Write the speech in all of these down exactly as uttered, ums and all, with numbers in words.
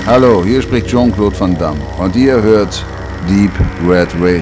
Hallo, hier spricht Jean-Claude Van Damme und ihr hört Deep Red Radio.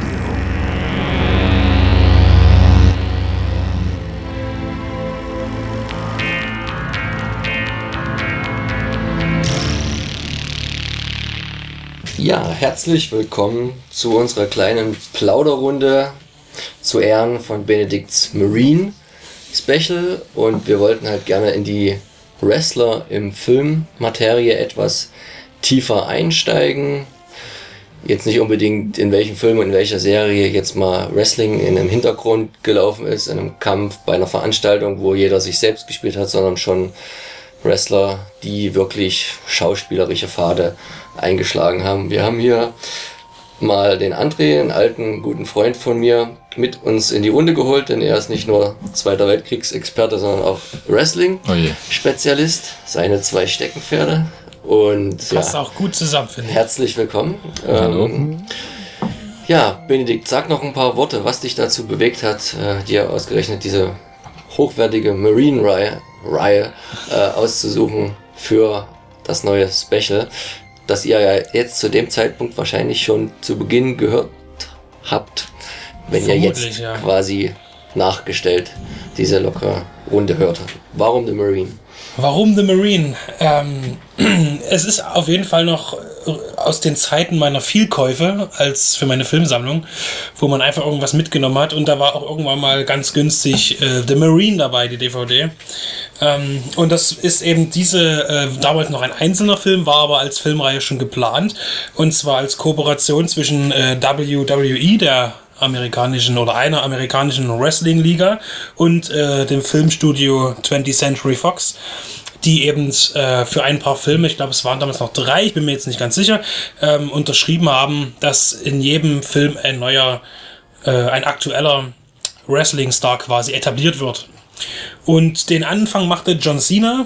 Ja, herzlich willkommen zu unserer kleinen Plauderrunde zu Ehren von Benedikts Marine Special, und wir wollten halt gerne in die Wrestler im Filmmaterie etwas tiefer einsteigen. Jetzt nicht unbedingt in welchem Film und in welcher Serie jetzt mal Wrestling in einem Hintergrund gelaufen ist, in einem Kampf, bei einer Veranstaltung, wo jeder sich selbst gespielt hat, sondern schon Wrestler, die wirklich schauspielerische Pfade eingeschlagen haben. Wir haben hier mal den André, einen alten, guten Freund von mir, mit uns in die Runde geholt, denn er ist nicht nur Zweiter Weltkriegsexperte, sondern auch Wrestling-Spezialist. Seine zwei Steckenpferde. Und passt ja, auch gut zusammen, finde ich. Herzlich willkommen. Hallo. Ähm, ja, Benedikt, sag noch ein paar Worte, was dich dazu bewegt hat, äh, dir ausgerechnet diese hochwertige Marine-Reihe Reihe, äh, auszusuchen für das neue Special, das ihr ja jetzt zu dem Zeitpunkt wahrscheinlich schon zu Beginn gehört habt, wenn ihr jetzt ja. quasi nachgestellt diese lockere Runde hört. Warum The Marine? Warum The Marine? Ähm, es ist auf jeden Fall noch aus den Zeiten meiner Vielkäufe als für meine Filmsammlung, wo man einfach irgendwas mitgenommen hat, und da war auch irgendwann mal ganz günstig äh, The Marine dabei, die D V D. Ähm, und das ist eben diese, äh, damals noch ein einzelner Film, war aber als Filmreihe schon geplant, und zwar als Kooperation zwischen äh, W W E, der amerikanischen oder einer amerikanischen Wrestling-Liga, und äh, dem Filmstudio twentieth Century Fox, die eben äh, für ein paar Filme, ich glaube es waren damals noch drei, ich bin mir jetzt nicht ganz sicher, ähm, unterschrieben haben, dass in jedem Film ein neuer, äh, ein aktueller Wrestling-Star quasi etabliert wird. Und den Anfang machte John Cena,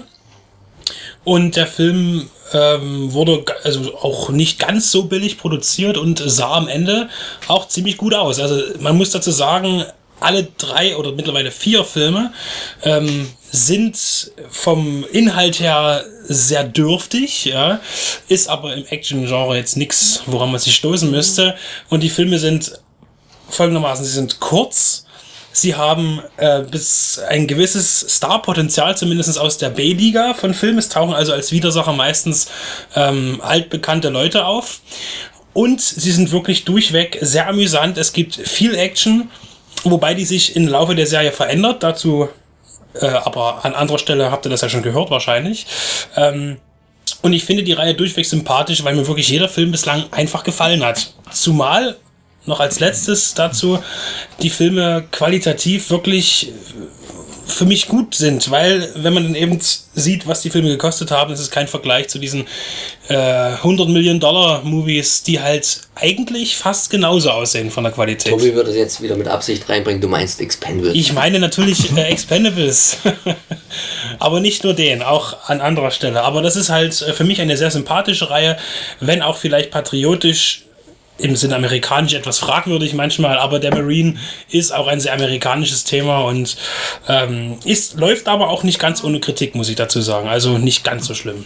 und der Film ähm, wurde also auch nicht ganz so billig produziert und sah am Ende auch ziemlich gut aus. Also man muss dazu sagen, alle drei oder mittlerweile vier Filme ähm, sind vom Inhalt her sehr dürftig, ja, ist aber im Action-Genre jetzt nichts, woran man sich stoßen müsste. Und die Filme sind folgendermaßen, sie sind kurz. Sie haben äh, bis ein gewisses Starpotenzial, zumindest aus der B-Liga von Filmen. Es tauchen also als Widersacher meistens ähm, altbekannte Leute auf. Und sie sind wirklich durchweg sehr amüsant. Es gibt viel Action, wobei die sich im Laufe der Serie verändert. Dazu äh, aber an anderer Stelle habt ihr das ja schon gehört wahrscheinlich. Ähm, und ich finde die Reihe durchweg sympathisch, weil mir wirklich jeder Film bislang einfach gefallen hat. Zumal noch als letztes dazu die Filme qualitativ wirklich für mich gut sind, weil wenn man dann eben sieht, was die Filme gekostet haben, ist es kein Vergleich zu diesen äh, hundert Millionen Dollar Movies, die halt eigentlich fast genauso aussehen von der Qualität. Tobi würde es jetzt wieder mit Absicht reinbringen, du meinst Expendables. Ich meine natürlich äh, Expendables, aber nicht nur den, auch an anderer Stelle. Aber das ist halt für mich eine sehr sympathische Reihe, wenn auch vielleicht patriotisch im Sinne amerikanisch etwas fragwürdig manchmal, aber der Marine ist auch ein sehr amerikanisches Thema und ähm, ist, läuft aber auch nicht ganz ohne Kritik, muss ich dazu sagen. Also nicht ganz so schlimm.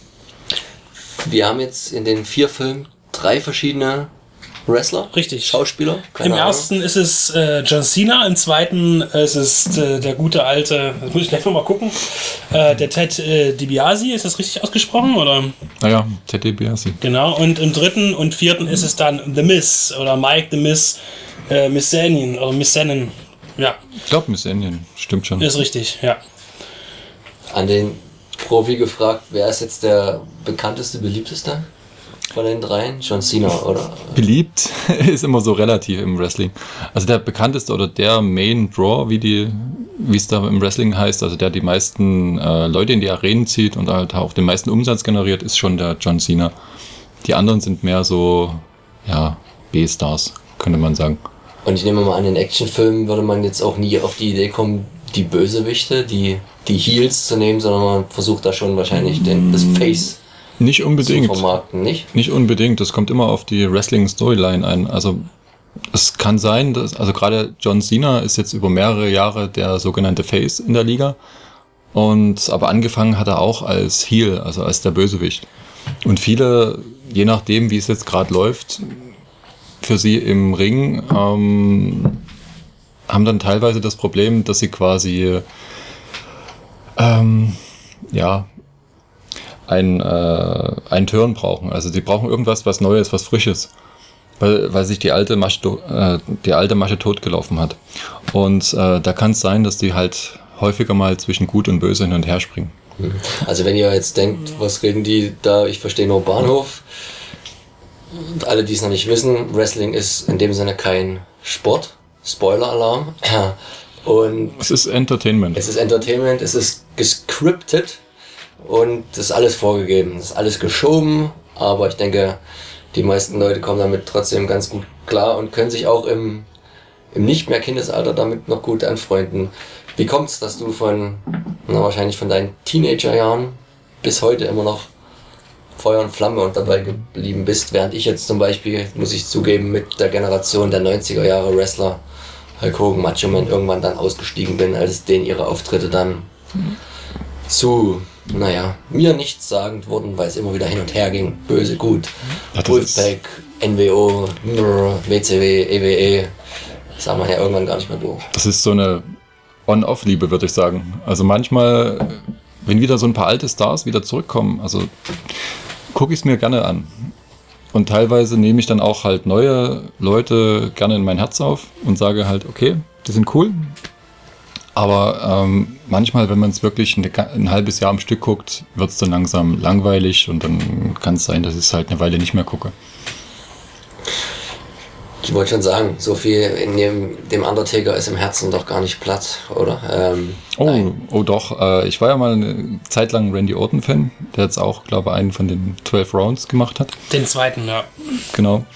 Wir haben jetzt in den vier Filmen drei verschiedene Wrestler, richtig, Schauspieler. Im Ahnung. ersten ist es äh, John Cena, im zweiten ist es äh, der gute alte, das muss ich gleich nochmal gucken, äh, der Ted äh, DiBiase, ist das richtig ausgesprochen? Oder? Naja, Ted DiBiase. Genau, und im dritten und vierten ist es dann The Miz oder Mike The Miz äh, Mizanin oder Mizanin, ja. Ich glaube Mizanin, stimmt schon. Ist richtig, ja. An den Profi gefragt, wer ist jetzt der bekannteste, beliebteste von den dreien? John Cena, oder? Beliebt ist immer so relativ im Wrestling. Also der bekannteste oder der Main Draw, wie die, wie es da im Wrestling heißt, also der die meisten äh, Leute in die Arenen zieht und halt auch den meisten Umsatz generiert, ist schon der John Cena. Die anderen sind mehr so, ja, B-Stars, könnte man sagen. Und ich nehme mal an, in Actionfilmen würde man jetzt auch nie auf die Idee kommen, die Bösewichte, die, die Heels zu nehmen, sondern man versucht da schon wahrscheinlich den, das Face Nicht unbedingt. zu vermarkten, nicht? Nicht unbedingt, das kommt immer auf die Wrestling-Storyline ein. Also es kann sein, dass, also gerade John Cena ist jetzt über mehrere Jahre der sogenannte Face in der Liga. Und aber angefangen hat er auch als Heel, also als der Bösewicht. Und viele, je nachdem, wie es jetzt gerade läuft, für sie im Ring, ähm, haben dann teilweise das Problem, dass sie quasi ähm, ja, ein, äh, einen Turn brauchen. Also die brauchen irgendwas, was Neues, was Frisches. Weil, weil sich die alte Masche, äh, die alte Masche totgelaufen hat. Und äh, da kann es sein, dass die halt häufiger mal zwischen Gut und Böse hin und her springen. Also wenn ihr jetzt denkt, was reden die da, ich verstehe nur Bahnhof. Und alle, die es noch nicht wissen, Wrestling ist in dem Sinne kein Sport. Spoiler-Alarm. Und es ist Entertainment. Es ist Entertainment, es ist gescriptet und es ist alles vorgegeben. Es ist alles geschoben, aber ich denke, die meisten Leute kommen damit trotzdem ganz gut klar und können sich auch im, im nicht mehr Kindesalter damit noch gut anfreunden. Wie kommt's, dass du von, na, wahrscheinlich von deinen Teenagerjahren bis heute immer noch Feuer und Flamme und dabei geblieben bist, während ich jetzt zum Beispiel, muss ich zugeben, mit der Generation der neunziger Jahre Wrestler, Hulk Hogan, Macho Man, irgendwann dann ausgestiegen bin, als denen ihre Auftritte dann zu, naja, mir nichtssagend wurden, weil es immer wieder hin und her ging. Böse, gut. Wolfpack, N W O, W C W, E W E. Das sah man ja irgendwann gar nicht mehr durch. Das ist so eine On-Off-Liebe, würde ich sagen. Also manchmal, wenn wieder so ein paar alte Stars wieder zurückkommen, also gucke ich es mir gerne an. Und teilweise nehme ich dann auch halt neue Leute gerne in mein Herz auf und sage halt, okay, die sind cool. Aber ähm, manchmal, wenn man es wirklich eine, ein halbes Jahr am Stück guckt, wird es dann langsam langweilig und dann kann es sein, dass ich es halt eine Weile nicht mehr gucke. Ich wollte schon sagen, so viel in dem, dem Undertaker ist im Herzen doch gar nicht Platz, oder? Ähm, oh, oh doch, äh, ich war ja mal eine Zeit lang Randy Orton-Fan, der jetzt auch, glaube ich, einen von den zwölf Rounds gemacht hat. Den zweiten, ja. Genau.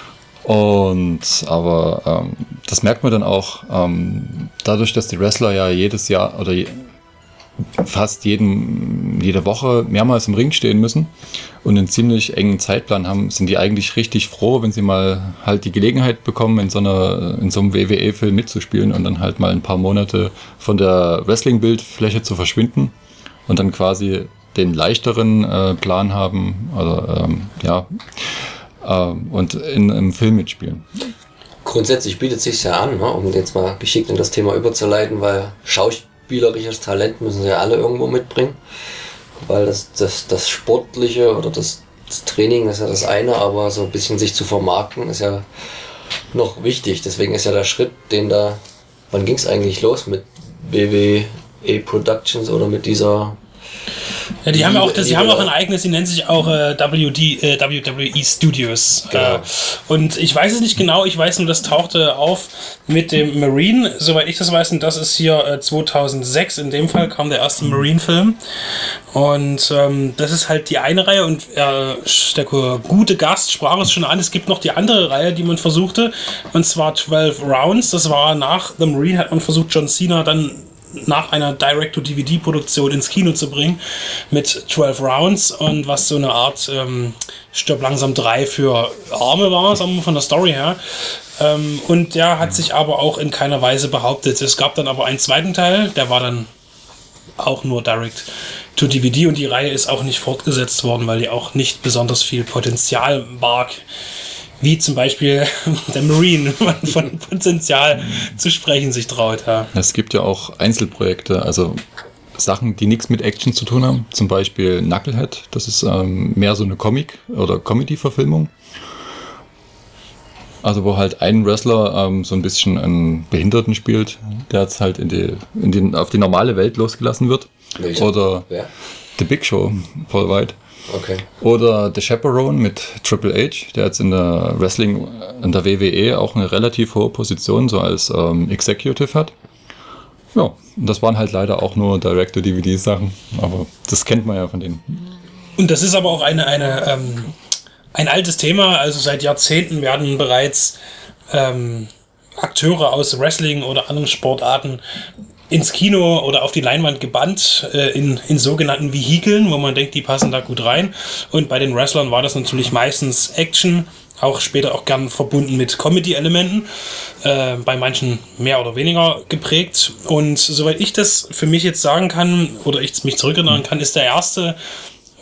Und aber ähm, das merkt man dann auch, ähm, dadurch, dass die Wrestler ja jedes Jahr oder je, fast jeden, jede Woche mehrmals im Ring stehen müssen und einen ziemlich engen Zeitplan haben, sind die eigentlich richtig froh, wenn sie mal halt die Gelegenheit bekommen, in so einer, in so einem W W E-Film mitzuspielen und dann halt mal ein paar Monate von der Wrestling-Bildfläche zu verschwinden und dann quasi den leichteren äh, Plan haben, oder ähm, ja, äh, und in einem Film mitspielen. Grundsätzlich bietet es sich ja an, ne, um jetzt mal geschickt in das Thema überzuleiten, weil Schauspiel spielerisches Talent müssen sie ja alle irgendwo mitbringen, weil das, das, das Sportliche oder das, das Training ist ja das eine, aber so ein bisschen sich zu vermarkten ist ja noch wichtig. Deswegen ist ja der Schritt, den da, wann ging es eigentlich los mit W W E Productions oder mit dieser... Ja, die, die haben auch, das, die haben auch ein eigenes, die nennen sich auch äh, W D, äh, W W E Studios. Genau. Äh, und ich weiß es nicht genau, ich weiß nur, das tauchte auf mit dem Marine, soweit ich das weiß, und das ist hier äh, zweitausendsechs, in dem Fall kam der erste Marine-Film. Und ähm, das ist halt die eine Reihe und äh, der gute Gast sprach es schon an, es gibt noch die andere Reihe, die man versuchte, und zwar zwölf Rounds, das war nach The Marine, hat man versucht, John Cena dann nach einer Direct-to-D V D-Produktion ins Kino zu bringen mit zwölf Rounds und was so eine Art ähm, Stirb langsam drei für Arme war, sagen wir von der Story her. Ähm, und der hat sich aber auch in keiner Weise behauptet. Es gab dann aber einen zweiten Teil, der war dann auch nur Direct-to-D V D und die Reihe ist auch nicht fortgesetzt worden, weil die auch nicht besonders viel Potenzial barg. Wie zum Beispiel der Marine, wenn man von Potenzial zu sprechen sich traut. Ja. Es gibt ja auch Einzelprojekte, also Sachen, die nichts mit Action zu tun haben. Zum Beispiel Knucklehead, das ist ähm, mehr so eine Comic- oder Comedy-Verfilmung. Also wo halt ein Wrestler ähm, so ein bisschen einen Behinderten spielt, der jetzt halt in die, in die, auf die normale Welt losgelassen wird. Welcher? Oder Wer? The Big Show, Paul White. Okay. Oder The Chaperone mit Triple H, der jetzt in der Wrestling, in der W W E auch eine relativ hohe Position so als ähm, Executive hat. Ja, und das waren halt leider auch nur Direct-to-D V D-Sachen, aber das kennt man ja von denen. Und das ist aber auch eine, eine, ähm, ein altes Thema, also seit Jahrzehnten werden bereits ähm, Akteure aus Wrestling oder anderen Sportarten ins Kino oder auf die Leinwand gebannt, äh, in, in sogenannten Vehikeln, wo man denkt, die passen da gut rein. Und bei den Wrestlern war das natürlich meistens Action, auch später auch gern verbunden mit Comedy-Elementen, äh, bei manchen mehr oder weniger geprägt. Und soweit ich das für mich jetzt sagen kann, oder ich mich zurückerinnern kann, ist der erste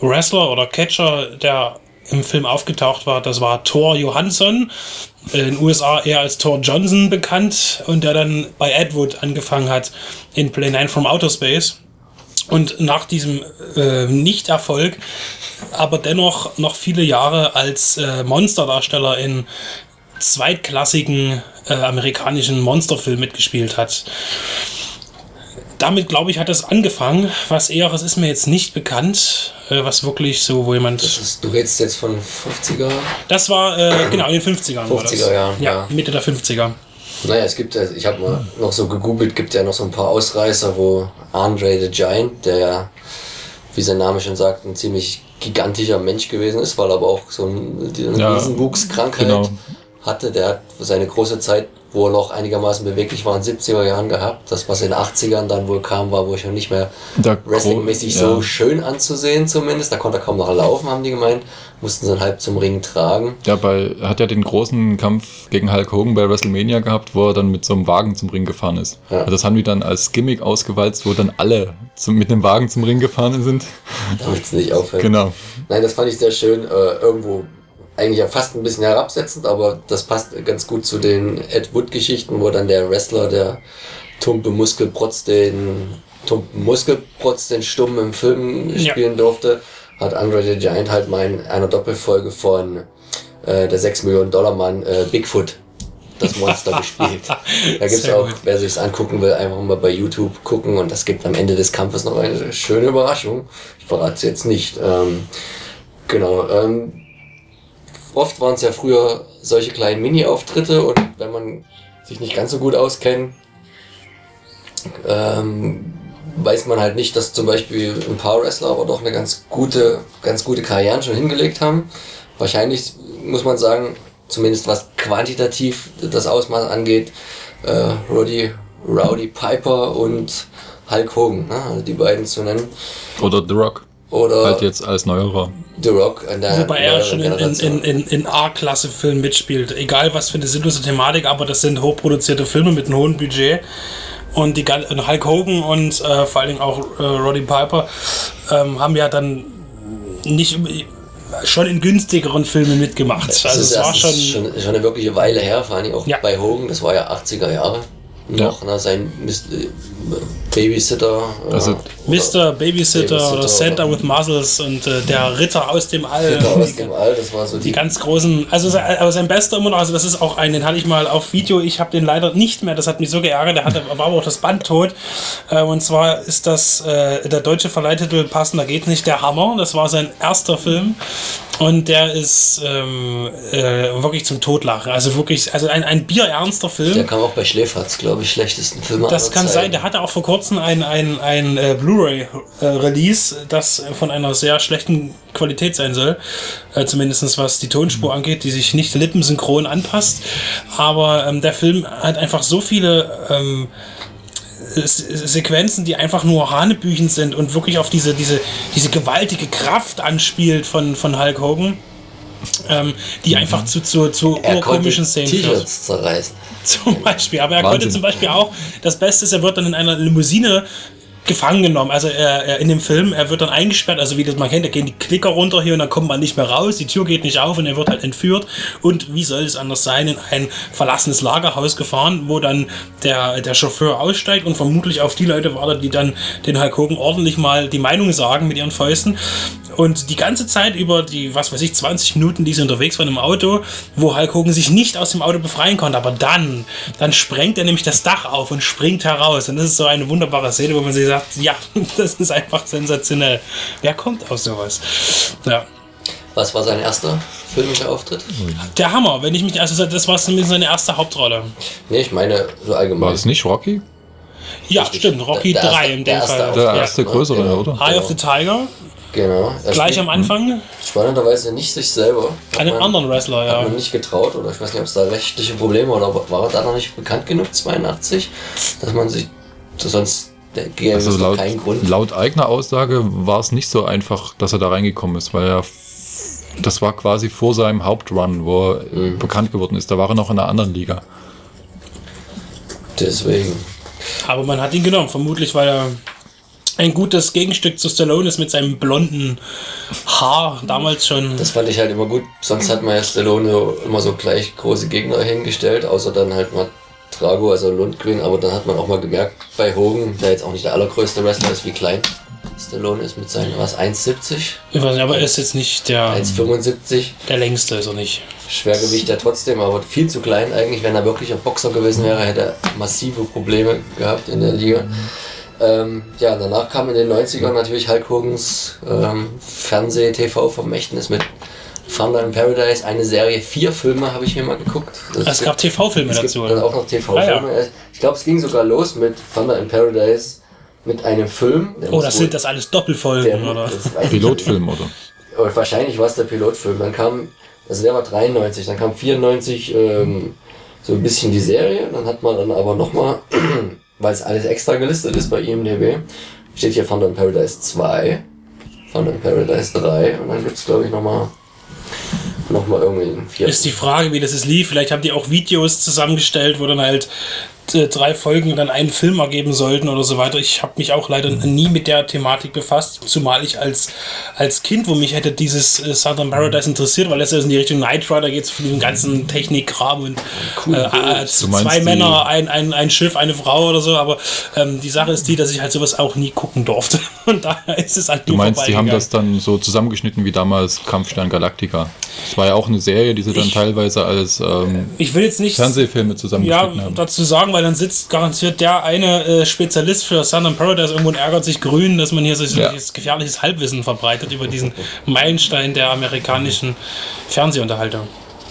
Wrestler oder Catcher, der im Film aufgetaucht war, das war Thor Johansson, in den U S A eher als Thor Johnson bekannt, und der dann bei Ed Wood angefangen hat in Play nine from Outer Space. Und nach diesem äh, Nicht-Erfolg, aber dennoch noch viele Jahre als äh, Monsterdarsteller in zweitklassigen äh, amerikanischen Monsterfilmen mitgespielt hat. Damit, glaube ich, hat es angefangen. Was Eheres ist mir jetzt nicht bekannt, äh, was wirklich so, wo jemand... Das ist, du redest jetzt von fünfziger? Das war, äh, genau, in den fünfzigern war das. fünfziger Jahren, ja, ja. Mitte der fünfziger. Naja, es gibt, ich habe mal noch so gegoogelt, gibt ja noch so ein paar Ausreißer, wo Andre the Giant, der ja, wie sein Name schon sagt, ein ziemlich gigantischer Mensch gewesen ist, weil er aber auch so eine, eine ja, Riesenwuchskrankheit genau. hatte. Der hat seine große Zeit, wo er noch einigermaßen beweglich war, in den siebziger Jahren gehabt. Das, was in den achtzigern dann wohl kam, war wohl schon nicht mehr wrestlingmäßig ja. so schön anzusehen zumindest. Da konnte er kaum noch laufen, haben die gemeint. Mussten sie ihn halb zum Ring tragen. Ja, bei, hat ja den großen Kampf gegen Hulk Hogan bei WrestleMania gehabt, wo er dann mit so einem Wagen zum Ring gefahren ist. Ja. Also das haben die dann als Gimmick ausgewalzt, wo dann alle zum, mit einem Wagen zum Ring gefahren sind. Damit es nicht aufhört. Genau. Nein, das fand ich sehr schön. Äh, irgendwo eigentlich ja fast ein bisschen herabsetzend, aber das passt ganz gut zu den Ed Wood-Geschichten, wo dann der Wrestler, der tumpe Muskelprotz, den tumpen Muskelprotz, den Stummen im Film spielen ja. durfte, hat Andre the Giant halt mal in einer Doppelfolge von äh, der sechs Millionen Dollar Mann äh, Bigfoot, das Monster, gespielt. Da gibt's Sehr auch, gut. wer sich's angucken will, einfach mal bei YouTube gucken, und das gibt am Ende des Kampfes noch eine schöne Überraschung. Ich verrate es jetzt nicht. Ähm, genau. Ähm, oft waren es ja früher solche kleinen Mini-Auftritte, und wenn man sich nicht ganz so gut auskennt, ähm, weiß man halt nicht, dass zum Beispiel ein paar Wrestler aber doch eine ganz gute, ganz gute Karrieren schon hingelegt haben. Wahrscheinlich muss man sagen, zumindest was quantitativ das Ausmaß angeht, äh, Roddy, Rowdy Piper und Hulk Hogan, ne? Also die beiden zu nennen. Oder The Rock. Oder halt jetzt als neuerer. The Rock. In der Wobei er schon in, in, in, in A-Klasse-Filmen mitspielt. Egal was für eine sinnlose Thematik, aber das sind hochproduzierte Filme mit einem hohen Budget. Und die und Hulk Hogan und äh, vor allen Dingen auch äh, Roddy Piper ähm, haben ja dann nicht schon in günstigeren Filmen mitgemacht. Das also ist es war schon, schon schon eine wirkliche Weile her, vor allem auch ja. bei Hogan. Das war ja achtziger Jahre noch, ja. ne, sein Babysitter. Also äh, Mister Babysitter, Babysitter oder Santa with Muscles und äh, der Ritter aus dem All. Ritter aus dem All, das war so die, die ganz großen, also aber sein bester immer noch, also das ist auch ein, den hatte ich mal auf Video, ich habe den leider nicht mehr, das hat mich so geärgert, der hatte, war aber auch das Band tot, äh, und zwar ist das äh, der deutsche Verleihtitel passender geht's nicht, der Hammer, das war sein erster Film. Und der ist ähm, äh, wirklich zum Totlachen. Also wirklich, also ein, ein bierernster Film. Der kam auch bei Schläferz, glaube ich, schlechtesten Film. Das kann Zeiten. sein. Der hatte auch vor kurzem ein, ein, ein äh, Blu-ray-Release, äh, das von einer sehr schlechten Qualität sein soll. Äh, zumindest was die Tonspur mhm. angeht, die sich nicht lippensynchron anpasst. Aber ähm, der Film hat einfach so viele Ähm, Sequenzen, die einfach nur hanebüchen sind und wirklich auf diese, diese, diese gewaltige Kraft anspielt von, von Hulk Hogan, ähm, die mhm. einfach zu, zu, zu urkomischen Szenen führt. T-Shirts zerreißen. Zum Beispiel. Aber er Wahnsinn. konnte zum Beispiel auch, das Beste ist, er wird dann in einer Limousine gefangen genommen, also er, er in dem Film, er wird dann eingesperrt, also wie das man kennt, da gehen die Klicker runter hier und dann kommt man nicht mehr raus, die Tür geht nicht auf und er wird halt entführt und wie soll es anders sein, in ein verlassenes Lagerhaus gefahren, wo dann der, der Chauffeur aussteigt und vermutlich auf die Leute wartet, die dann den Hulk Hogan ordentlich mal die Meinung sagen mit ihren Fäusten. Und die ganze Zeit über die, was weiß ich, zwanzig Minuten, die sie unterwegs waren im Auto, wo Hulk Hogan sich nicht aus dem Auto befreien konnte, aber dann, dann sprengt er nämlich das Dach auf und springt heraus. Und das ist so eine wunderbare Szene, wo man sich sagt, ja, das ist einfach sensationell. Wer kommt auf sowas? Ja. Was war sein erster filmischer Auftritt? Der Hammer, wenn ich mich, also das war zumindest seine erste Hauptrolle. Nee, ich meine so allgemein. War es nicht Rocky? Ja, stimmt, Rocky der, der drei erste, in dem der Fall. erste Der ja. erste größere, genau. oder? Eye of the Tiger. Genau. Er Gleich am Anfang. Spannenderweise nicht sich selber. Einen anderen Wrestler, ja. Hat man nicht getraut, oder ich weiß nicht, ob es da rechtliche Probleme oder war er da noch nicht bekannt genug, zweiundachtzig, dass man sich sonst gäbe also es laut, keinen Grund. Laut eigener Aussage war es nicht so einfach, dass er da reingekommen ist, weil er das war quasi vor seinem Hauptrun, wo er mhm. bekannt geworden ist. Da war er noch in einer anderen Liga. Deswegen. Aber man hat ihn genommen, vermutlich weil er ein gutes Gegenstück zu Stallone ist mit seinem blonden Haar damals schon. Das fand ich halt immer gut. Sonst hat man ja Stallone immer so gleich große Gegner hingestellt, außer dann halt mal Drago, also Lundgren. Aber dann hat man auch mal gemerkt, bei Hogan, der jetzt auch nicht der allergrößte Wrestler ist, wie klein Stallone ist mit seinen, was, eins siebzig? Ich weiß nicht, aber er ist jetzt nicht der... eins fünfundsiebzig. Der längste ist er nicht. Schwergewicht ja trotzdem, aber viel zu klein eigentlich. Wenn er wirklich ein Boxer gewesen wäre, hätte er massive Probleme gehabt in der Liga. Ähm, ja, danach kam in den neunzigern natürlich Hulk Hogans ähm, Fernseh-T V-Vermächtnis mit Thunder in Paradise, eine Serie, vier Filme habe ich mir mal geguckt. Das es gab T V-Filme dazu. Es gibt dann auch noch T V-Filme. Ah, ja. Ich glaube, es ging sogar los mit Thunder in Paradise mit einem Film. Oh, das sind das alles Doppelfolgen, der, oder? Pilotfilm, oder? Und wahrscheinlich war es der Pilotfilm. Dann kam, also der war dreiundneunzig, dann kam vierundneunzig ähm, so ein bisschen die Serie. Dann hat man dann aber nochmal, weil es alles extra gelistet ist bei I M D B, steht hier Thunder in Paradise zwei, Thunder in Paradise drei und dann gibt es, glaube ich, nochmal noch mal irgendwie ein vier. Ist die Frage, wie das ist lief. Vielleicht haben die auch Videos zusammengestellt, wo dann halt äh, drei Folgen dann einen Film ergeben sollten oder so weiter. Ich habe mich auch leider nie mit der Thematik befasst, zumal ich als, als Kind, wo mich hätte dieses äh, Southern Paradise interessiert, weil das ja in die Richtung Knight Rider geht, von dem ganzen Technikkram und cool, äh, zwei Männer, ein, ein, ein Schiff, eine Frau oder so, aber ähm, die Sache ist die, dass ich halt sowas auch nie gucken durfte und daher ist es halt Du meinst, die haben das dann so zusammengeschnitten wie damals Kampfstern Galactica? Das war ja auch eine Serie, die sie dann ich, teilweise als ähm, ich will jetzt nicht Fernsehfilme zusammengeschnitten ja, haben. Dazu sagen, weil dann sitzt garantiert der eine äh, Spezialist für Southern Paradise irgendwo und ärgert sich grün, dass man hier so ja. gefährliches Halbwissen verbreitet über diesen Meilenstein der amerikanischen Fernsehunterhaltung.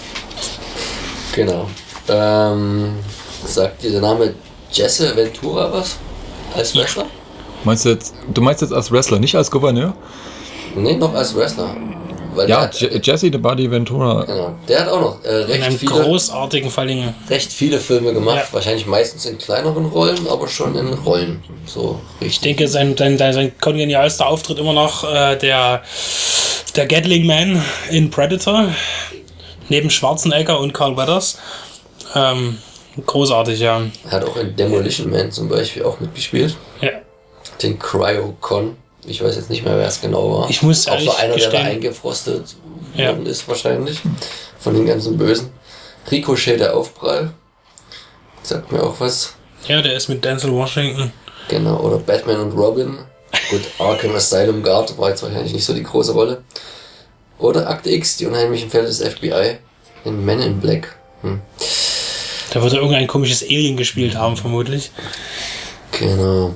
Genau. Ähm, sagt dieser Name Jesse Ventura was? Als Wrestler? Meinst du jetzt, du meinst jetzt als Wrestler, nicht als Gouverneur? Nee, noch als Wrestler. Weil ja, hat, Je- Jesse the Body Ventura. Genau. Der hat auch noch äh, recht in einem viele, großartigen Falling. recht viele Filme gemacht. Ja. Wahrscheinlich meistens in kleineren Rollen, aber schon in Rollen. So richtig. Ich denke, sein, sein, sein kongenialster Auftritt immer noch äh, der, der Gatling Man in Predator. Neben Schwarzenegger und Carl Weathers. Ähm, großartig, ja. Er hat auch in Demolition Man zum Beispiel auch mitgespielt. Ja. Den Cryo-Con. Ich weiß jetzt nicht mehr, wer es genau war. Ich muss auch so einer, gestehen. der da eingefrostet ja. worden ist wahrscheinlich. Von den ganzen Bösen. Ricochet, der Aufprall. Sagt mir auch was. Ja, der ist mit Denzel Washington. Genau, oder Batman und Robin. Gut, Arkham Asylum Guard war jetzt wahrscheinlich nicht so die große Rolle. Oder Akte X, die unheimlichen Fälle des F B I. In Men in Black. Hm. Da wird er irgendein komisches Alien gespielt haben, vermutlich. Genau.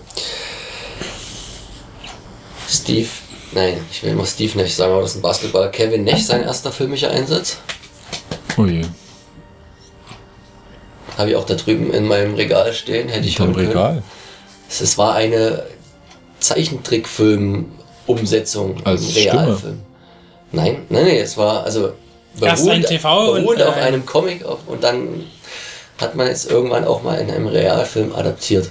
Steve, nein, ich will immer Steve Nash sagen, aber das ist ein Basketballer. Kevin Nash, sein erster filmischer Einsatz. Oh je. Habe ich auch da drüben in meinem Regal stehen, hätte ich im Regal. Es war eine Zeichentrickfilm-Umsetzung, als Realfilm. Stimme. Nein, nein, nein, es war also erst ein T V beruht und auf äh, einem Comic auf, und dann hat man jetzt irgendwann auch mal in einem Realfilm adaptiert.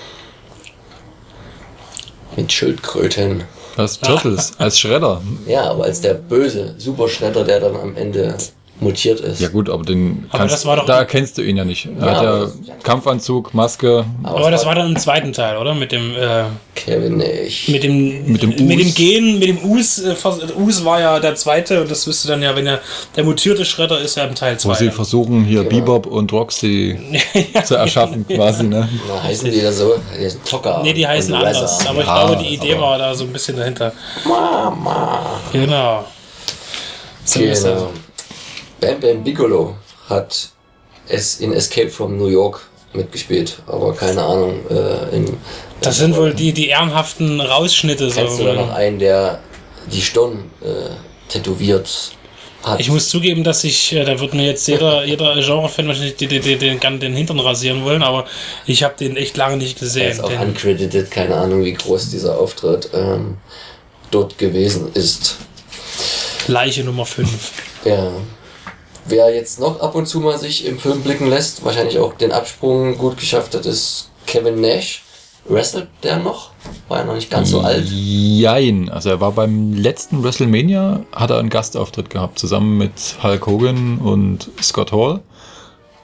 Mit Schildkröten. Als Turtles, als Schredder. Ja, aber als der böse Superschredder, der dann am Ende mutiert ist. Ja gut, aber den aber kannst, das war doch da erkennst du ihn ja nicht. Er ja, hat ja aber, Kampfanzug, Maske. Aber, aber das war dann im zweiten Teil, oder? Mit dem äh, Kevin Nash. Mit dem, mit dem Us. Mit dem Gen, mit dem Us. Äh, Us war ja der zweite und das wüsste dann ja, wenn er der mutierte Schredder ist, ja im Teil zwei. Wo sie dann. versuchen, hier Genau. Bebop und Roxy ja, zu erschaffen, quasi, ne? Na, heißen die da so? Die heißen Tocker. Nee, die heißen und anders. Razor. Aber ich Ja, glaube, die Idee aber- war da so ein bisschen dahinter. Mama. Genau. So ist das. Genau. Bam Bam Bigelow hat es in Escape from New York mitgespielt, aber keine Ahnung. Äh, in, Das sind wohl die, die ehrenhaften Rausschnitte. Kennst So. du da noch einen, der die Stirn äh, tätowiert hat? Ich muss zugeben, dass ich, äh, da wird mir jetzt jeder, jeder Genre-Fan wahrscheinlich den, den, den, den, den, den Hintern rasieren wollen, aber ich habe den echt lange nicht Der gesehen. ist auch Den, uncredited, keine Ahnung, wie groß dieser Auftritt ähm, dort gewesen ist. Leiche Nummer fünf. Ja. Wer jetzt noch ab und zu mal sich im Film blicken lässt, wahrscheinlich auch den Absprung gut geschafft hat, ist Kevin Nash. Wrestelt der noch? War er noch nicht ganz so alt? Jein. Also er war beim letzten WrestleMania, hat er einen Gastauftritt gehabt, zusammen mit Hulk Hogan und Scott Hall.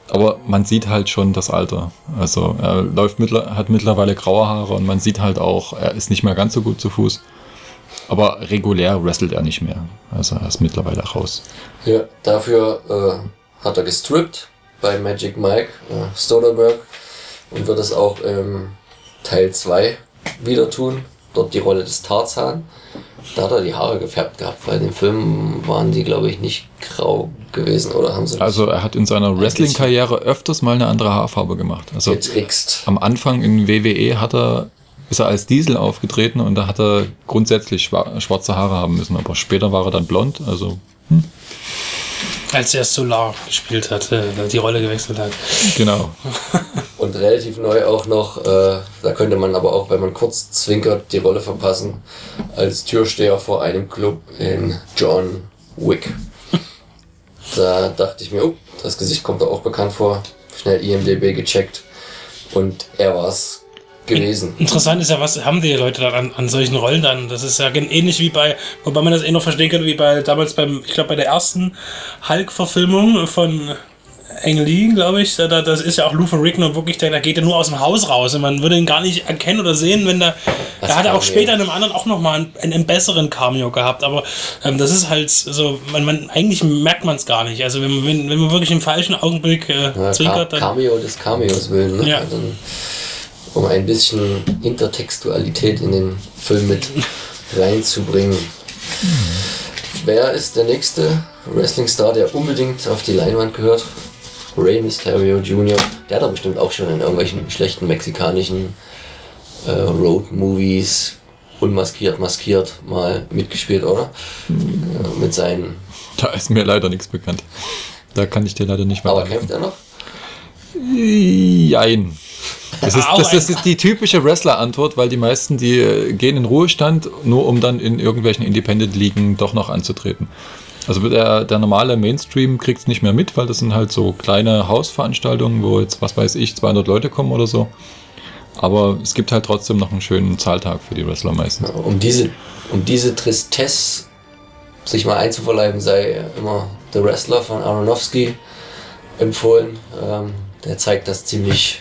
Aber man sieht halt schon das Alter. Also er läuft mittler- hat mittlerweile graue Haare und man sieht halt auch, er ist nicht mehr ganz so gut zu Fuß. Aber regulär wrestelt er nicht mehr. Also er ist mittlerweile raus. Ja, dafür äh, hat er gestrippt bei Magic Mike äh, Soderbergh und wird es auch im Teil zwei wieder tun. Dort die Rolle des Tarzan. Da hat er die Haare gefärbt gehabt, weil in dem Film waren die, glaube ich, nicht grau gewesen, oder haben sie? Also er hat in seiner Wrestling-Karriere öfters mal eine andere Haarfarbe gemacht. Also getrickst. Am Anfang in W W E hat er, ist er als Diesel aufgetreten und da hat er grundsätzlich schwa- schwarze Haare haben müssen, aber später war er dann blond, also hm. Als er Solar gespielt hat, äh, die Rolle gewechselt hat. Genau. Und relativ neu auch noch, äh, da könnte man aber auch, wenn man kurz zwinkert, die Rolle verpassen, als Türsteher vor einem Club in John Wick. Da dachte ich mir, oh, das Gesicht kommt da auch bekannt vor. Schnell I M D B gecheckt und er war's gewesen. Interessant ist ja, was haben die Leute dann an, an solchen Rollen dann? Das ist ja ähnlich wie bei, wobei man das eh noch verstehen könnte, wie bei damals beim, ich glaube bei der ersten Hulk-Verfilmung von Ang Lee, glaube ich, da, das ist ja auch Lou Ferrigno wirklich, der, der geht ja nur aus dem Haus raus und man würde ihn gar nicht erkennen oder sehen, wenn da, da hat er auch später in einem anderen auch nochmal einen, einen besseren Cameo gehabt, aber ähm, das ist halt so, man, man eigentlich merkt man es gar nicht, also wenn, wenn, wenn man wirklich im falschen Augenblick äh, ja, zwinkert, dann... Cameo des Cameos willen, ne? Ja. Also, um ein bisschen Intertextualität in den Film mit reinzubringen. Mhm. Wer ist der nächste Wrestling-Star, der unbedingt auf die Leinwand gehört? Rey Mysterio Junior Der hat doch bestimmt auch schon in irgendwelchen schlechten mexikanischen äh, Road-Movies unmaskiert, maskiert mal mitgespielt, oder? Mhm. Äh, mit seinen... Da ist mir leider nichts bekannt. Da kann ich dir leider nicht mehr... Aber kämpft er noch? Jein. Das ist, das, das ist die typische Wrestler-Antwort, weil die meisten, die gehen in Ruhestand, nur um dann in irgendwelchen Independent-Ligen doch noch anzutreten. Also der, der normale Mainstream kriegt es nicht mehr mit, weil das sind halt so kleine Hausveranstaltungen, wo jetzt, was weiß ich, zweihundert Leute kommen oder so. Aber es gibt halt trotzdem noch einen schönen Zahltag für die Wrestler meistens. Um diese, um diese Tristesse sich mal einzuverleiben, sei immer der Wrestler von Aronofsky empfohlen. Ähm, der zeigt das ziemlich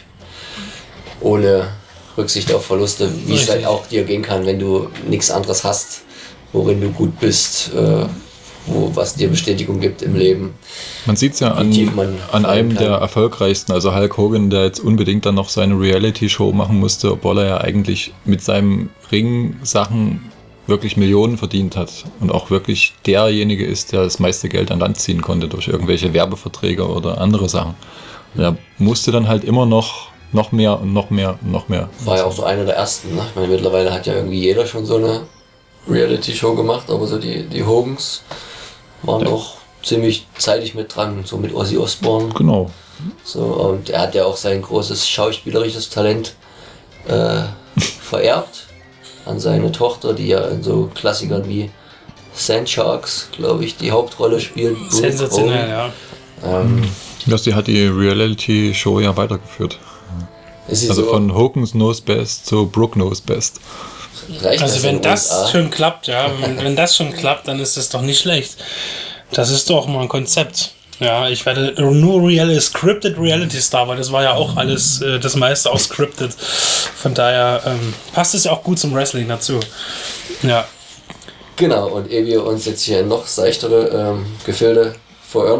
ohne Rücksicht auf Verluste, wie es halt auch dir gehen kann, wenn du nichts anderes hast, worin du gut bist, äh, wo was dir Bestätigung gibt im Leben. Man sieht es ja an, an einem kann. der erfolgreichsten, also Hulk Hogan, der jetzt unbedingt dann noch seine Reality-Show machen musste, obwohl er ja eigentlich mit seinem Ring-Sachen wirklich Millionen verdient hat und auch wirklich derjenige ist, der das meiste Geld an Land ziehen konnte durch irgendwelche Werbeverträge oder andere Sachen. Und er musste dann halt immer noch noch mehr und noch mehr und noch mehr. War ja auch so einer der ersten, ne? Ich meine, mittlerweile hat ja irgendwie jeder schon so eine Reality-Show gemacht, aber so die, die Hogans waren ja doch ziemlich zeitig mit dran, so mit Ozzy Osbourne. Genau. So, und er hat ja auch sein großes schauspielerisches Talent äh, vererbt an seine Tochter, die ja in so Klassikern wie Sand Sharks, glaube ich, die Hauptrolle spielt. Sensationell, ja. Ähm, ja, sie hat die Reality-Show ja weitergeführt. Also so von Hogan's Knows Best zu Brooke Knows Best. Also wenn das U S A schon klappt, ja, wenn, wenn das schon klappt, dann ist das doch nicht schlecht. Das ist doch mal ein Konzept. Ja, ich werde nur Real Scripted Reality Star, weil das war ja auch alles, äh, das meiste auch scripted. Von daher ähm, passt es ja auch gut zum Wrestling dazu. Ja. Genau, und ehe wir uns jetzt hier in noch seichtere ähm, Gefilde verirren,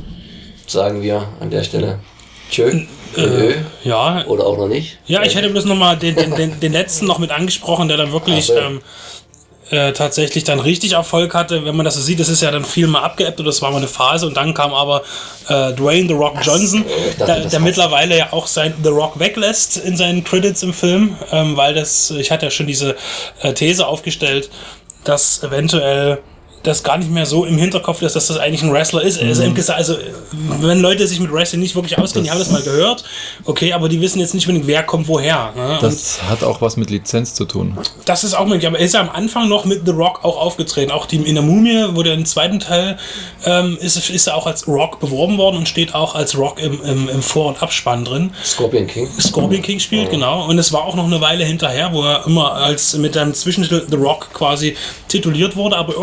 sagen wir an der Stelle tschö. Äh, ja. Oder auch noch nicht. Ja, ich hätte bloß nochmal den, den, den, den letzten noch mit angesprochen, der dann wirklich so. ähm, äh, tatsächlich dann richtig Erfolg hatte. Wenn man das so sieht, das ist ja dann viel mal abgeebbt und das war mal eine Phase und dann kam aber äh, Dwayne The Rock Johnson, das, dachte, der, der mittlerweile ja auch sein The Rock weglässt in seinen Credits im Film, ähm, weil das, ich hatte ja schon diese äh, These aufgestellt, dass eventuell das gar nicht mehr so im Hinterkopf ist, dass das eigentlich ein Wrestler ist. Mhm. Also, wenn Leute sich mit Wrestling nicht wirklich auskennen, die haben das mal gehört, okay, aber die wissen jetzt nicht unbedingt, wer kommt woher. Ne? Das und hat auch was mit Lizenz zu tun. Das ist auch möglich, aber er ist ja am Anfang noch mit The Rock auch aufgetreten. Auch die, in der Mumie, wo der im zweiten Teil ähm, ist, ist er auch als Rock beworben worden und steht auch als Rock im, im, im Vor- und Abspann drin. Scorpion King. Scorpion King spielt, oh. genau. Und es war auch noch eine Weile hinterher, wo er immer als mit einem Zwischentitel The Rock quasi tituliert wurde, aber irgendwann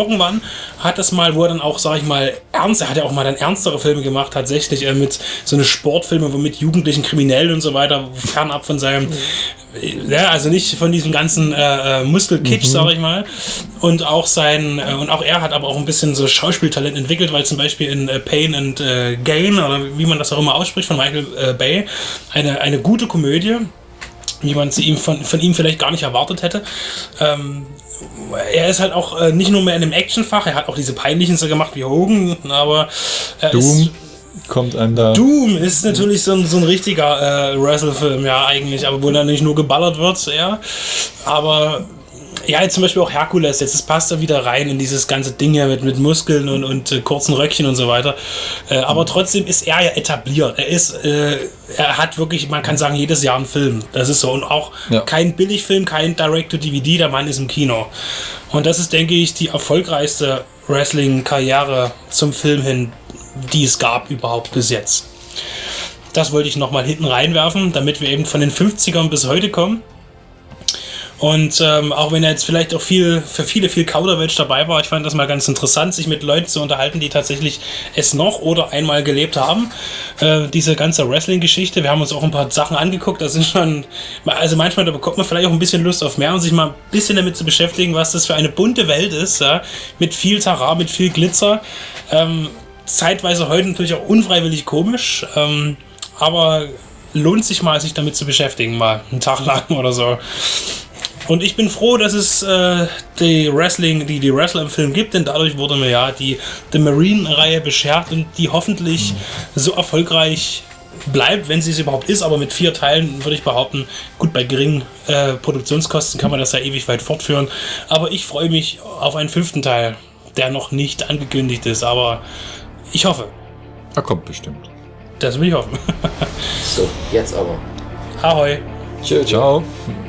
hat das mal, wo er dann auch, sag ich mal, ernst, er hat ja auch mal dann ernstere Filme gemacht, tatsächlich, äh, mit so eine Sportfilme, wo mit jugendlichen Kriminellen und so weiter, fernab von seinem, mhm. ja, also nicht von diesem ganzen äh, Muskelkitsch, mhm. sag ich mal. Und auch sein, äh, und auch er hat aber auch ein bisschen so Schauspieltalent entwickelt, weil zum Beispiel in äh, Pain and äh, Gain, oder wie man das auch immer ausspricht, von Michael äh, Bay, eine, eine gute Komödie, wie man sie ihm von, von ihm vielleicht gar nicht erwartet hätte. Ähm, er ist halt auch äh, nicht nur mehr in dem Actionfach, er hat auch diese peinlichen so gemacht wie Hogan, aber er Doom ist, kommt einem da. Doom ist natürlich so ein, so ein richtiger äh, Wrestle-Film, ja eigentlich, aber wo dann nicht nur geballert wird, ja, aber ja, jetzt zum Beispiel auch Herkules, jetzt das passt da wieder rein in dieses ganze Ding hier mit, mit Muskeln und, und äh, kurzen Röckchen und so weiter. Äh, aber trotzdem ist er ja etabliert. Er ist, äh, er hat wirklich, man kann sagen, jedes Jahr einen Film. Das ist so. Und auch ja. kein Billigfilm, kein Direct-to-D V D, der Mann ist im Kino. Und das ist, denke ich, die erfolgreichste Wrestling-Karriere zum Film hin, die es gab überhaupt bis jetzt. Das wollte ich nochmal hinten reinwerfen, damit wir eben von den fünfzigern bis heute kommen. Und ähm, auch wenn er jetzt vielleicht auch viel für viele viel Kauderwelsch dabei war, ich fand das mal ganz interessant, sich mit Leuten zu unterhalten, die tatsächlich es noch oder einmal gelebt haben. Äh, diese ganze Wrestling-Geschichte, wir haben uns auch ein paar Sachen angeguckt, das sind schon, also manchmal da bekommt man vielleicht auch ein bisschen Lust auf mehr und sich mal ein bisschen damit zu beschäftigen, was das für eine bunte Welt ist, ja? Mit viel Tara, mit viel Glitzer. Ähm, zeitweise heute natürlich auch unfreiwillig komisch, ähm, aber lohnt sich mal, sich damit zu beschäftigen, mal einen Tag lang oder so. Und ich bin froh, dass es äh, die Wrestling, die, die Wrestler im Film gibt, denn dadurch wurde mir ja die The Marine-Reihe beschert und die hoffentlich so erfolgreich bleibt, wenn sie es überhaupt ist, aber mit vier Teilen würde ich behaupten, gut, bei geringen äh, Produktionskosten kann man das ja ewig weit fortführen, aber ich freue mich auf einen fünften Teil, der noch nicht angekündigt ist, aber ich hoffe. Er kommt bestimmt. Das will ich hoffen. So, jetzt aber. Ahoi. Tschö, ciao.